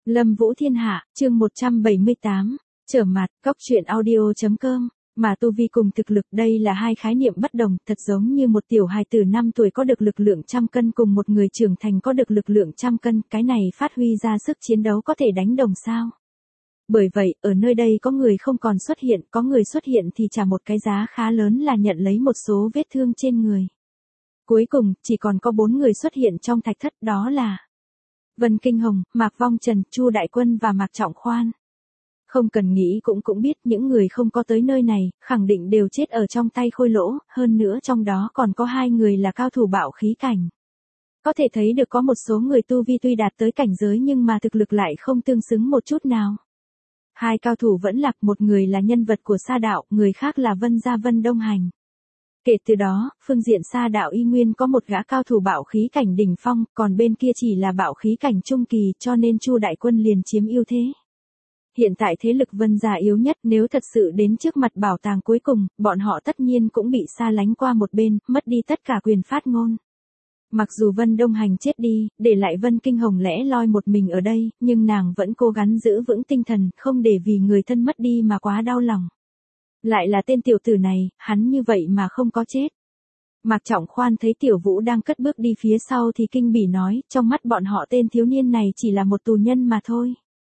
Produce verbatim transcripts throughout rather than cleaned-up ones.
Lâm Vũ Thiên Hạ, chương một trăm bảy mươi tám, trở mặt, góc truyện audio chấm com, mà tu vi cùng thực lực đây là hai khái niệm bất đồng, thật giống như một tiểu hài tử năm tuổi có được lực lượng trăm cân cùng một người trưởng thành có được lực lượng trăm cân, cái này phát huy ra sức chiến đấu có thể đánh đồng sao. Bởi vậy, ở nơi đây có người không còn xuất hiện, có người xuất hiện thì trả một cái giá khá lớn là nhận lấy một số vết thương trên người. Cuối cùng, chỉ còn có bốn người xuất hiện trong thạch thất, đó là Vân Kinh Hồng, Mạc Vong Trần, Chu Đại Quân và Mạc Trọng Khoan. Không cần nghĩ cũng cũng biết những người không có tới nơi này, khẳng định đều chết ở trong tay Khôi Lỗ, hơn nữa trong đó còn có hai người là cao thủ bạo khí cảnh. Có thể thấy được có một số người tu vi tuy đạt tới cảnh giới nhưng mà thực lực lại không tương xứng một chút nào. Hai cao thủ vẫn lạc, một người là nhân vật của Sa Đạo, người khác là Vân Gia Vân Đông Hành. Kể từ đó, phương diện Sa Đạo y nguyên có một gã cao thủ bạo khí cảnh đỉnh phong, còn bên kia chỉ là bạo khí cảnh trung kỳ, cho nên Chu Đại Quân liền chiếm ưu thế. Hiện tại thế lực Vân Gia yếu nhất, nếu thật sự đến trước mặt bảo tàng cuối cùng, bọn họ tất nhiên cũng bị xa lánh qua một bên, mất đi tất cả quyền phát ngôn. Mặc dù Vân Đông Hành chết đi, để lại Vân Kinh Hồng lẻ loi một mình ở đây, nhưng nàng vẫn cố gắng giữ vững tinh thần, không để vì người thân mất đi mà quá đau lòng. Lại là tên tiểu tử này, hắn như vậy mà không có chết. Mạc Trọng Khoan thấy Tiểu Vũ đang cất bước đi phía sau thì kinh bỉ nói, trong mắt bọn họ tên thiếu niên này chỉ là một tù nhân mà thôi.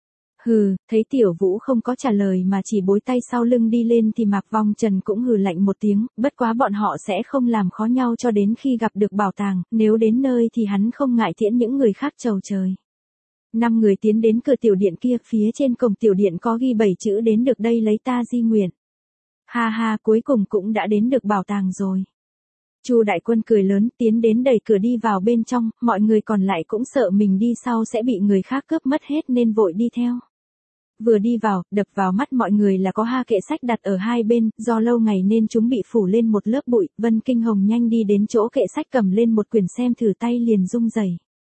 Hừ, thấy Tiểu Vũ không có trả lời mà chỉ bối tay sau lưng đi lên thì Mạc Vong Trần cũng hừ lạnh một tiếng, bất quá bọn họ sẽ không làm khó nhau cho đến khi gặp được bảo tàng, nếu đến nơi thì hắn không ngại tiễn những người khác chầu trời. Năm người tiến đến cửa tiểu điện kia, phía trên cổng tiểu điện có ghi bảy chữ đến được đây lấy ta di nguyện. Ha ha, cuối cùng cũng đã đến được bảo tàng rồi. Chu Đại Quân cười lớn, tiến đến đẩy cửa đi vào bên trong, mọi người còn lại cũng sợ mình đi sau sẽ bị người khác cướp mất hết nên vội đi theo. Vừa đi vào, đập vào mắt mọi người là có ha kệ sách đặt ở hai bên, do lâu ngày nên chúng bị phủ lên một lớp bụi, Vân Kinh Hồng nhanh đi đến chỗ kệ sách cầm lên một quyển xem thử tay liền rung rẩy.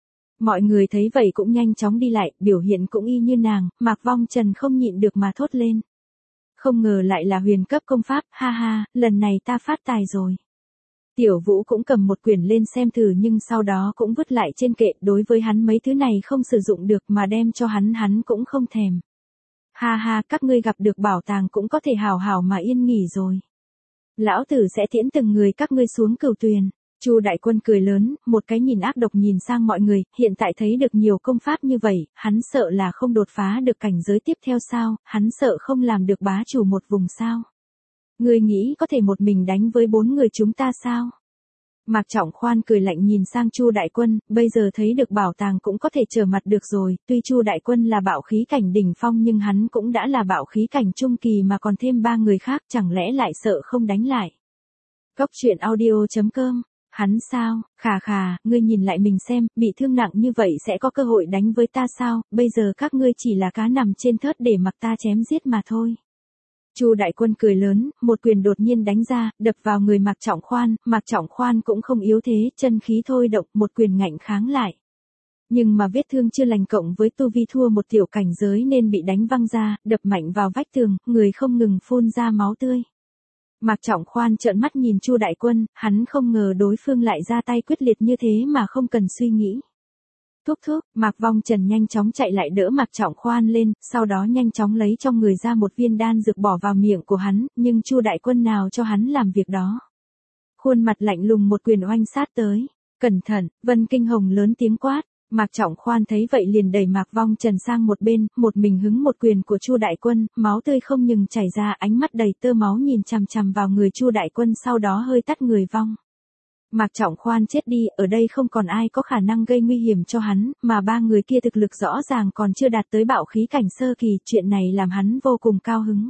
Mọi người thấy vậy cũng nhanh chóng đi lại, biểu hiện cũng y như nàng, Mạc Vong Trần không nhịn được mà thốt lên. Không ngờ lại là huyền cấp công pháp, ha ha, lần này ta phát tài rồi. Tiểu Vũ cũng cầm một quyển lên xem thử nhưng sau đó cũng vứt lại trên kệ, đối với hắn mấy thứ này không sử dụng được mà đem cho hắn hắn cũng không thèm. Ha ha, các ngươi gặp được bảo tàng cũng có thể hào hào mà yên nghỉ rồi. Lão tử sẽ tiễn từng người các ngươi xuống cửu tuyền. Chu Đại Quân cười lớn, một cái nhìn ác độc nhìn sang mọi người, hiện tại thấy được nhiều công pháp như vậy, hắn sợ là không đột phá được cảnh giới tiếp theo sao, hắn sợ không làm được bá chủ một vùng sao. Ngươi nghĩ có thể một mình đánh với bốn người chúng ta sao? Mạc Trọng Khoan cười lạnh nhìn sang Chu Đại Quân, bây giờ thấy được bảo tàng cũng có thể trở mặt được rồi, tuy Chu Đại Quân là bạo khí cảnh đỉnh phong nhưng hắn cũng đã là bạo khí cảnh trung kỳ mà còn thêm ba người khác, chẳng lẽ lại sợ không đánh lại. Góc truyện audio chấm com. Hắn sao, khà khà, ngươi nhìn lại mình xem, bị thương nặng như vậy sẽ có cơ hội đánh với ta sao, bây giờ các ngươi chỉ là cá nằm trên thớt để mặc ta chém giết mà thôi. Chu Đại Quân cười lớn, một quyền đột nhiên đánh ra, đập vào người Mạc Trọng Khoan, Mạc Trọng Khoan cũng không yếu thế, chân khí thôi động, một quyền ngạnh kháng lại. Nhưng mà vết thương chưa lành cộng với tu vi thua một tiểu cảnh giới nên bị đánh văng ra, đập mạnh vào vách tường, người không ngừng phun ra máu tươi. Mạc Trọng Khoan trợn mắt nhìn Chu Đại Quân, hắn không ngờ đối phương lại ra tay quyết liệt như thế mà không cần suy nghĩ. Thúc thúc, Mạc Vong Trần nhanh chóng chạy lại đỡ Mạc Trọng Khoan lên, sau đó nhanh chóng lấy trong người ra một viên đan dược bỏ vào miệng của hắn, nhưng Chu Đại Quân nào cho hắn làm việc đó. Khuôn mặt lạnh lùng một quyền oanh sát tới. Cẩn thận, Vân Kinh Hồng lớn tiếng quát. Mạc Trọng Khoan thấy vậy liền đẩy Mạc Vong Trần sang một bên, một mình hứng một quyền của Chu Đại Quân, máu tươi không ngừng chảy ra, ánh mắt đầy tơ máu nhìn chằm chằm vào người Chu Đại Quân, sau đó hơi tắt người vong. Mạc Trọng Khoan chết đi, ở đây không còn ai có khả năng gây nguy hiểm cho hắn, mà ba người kia thực lực rõ ràng còn chưa đạt tới bạo khí cảnh sơ kỳ, chuyện này làm hắn vô cùng cao hứng.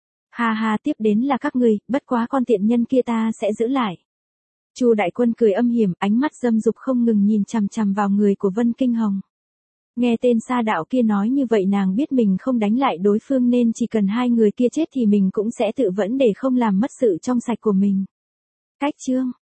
Ha ha, tiếp đến là các ngươi, bất quá con tiện nhân kia ta sẽ giữ lại. Chu Đại Quân cười âm hiểm, ánh mắt dâm dục không ngừng nhìn chằm chằm vào người của Vân Kinh Hồng. Nghe tên Sa Đạo kia nói như vậy nàng biết mình không đánh lại đối phương nên chỉ cần hai người kia chết thì mình cũng sẽ tự vẫn để không làm mất sự trong sạch của mình. Cách chương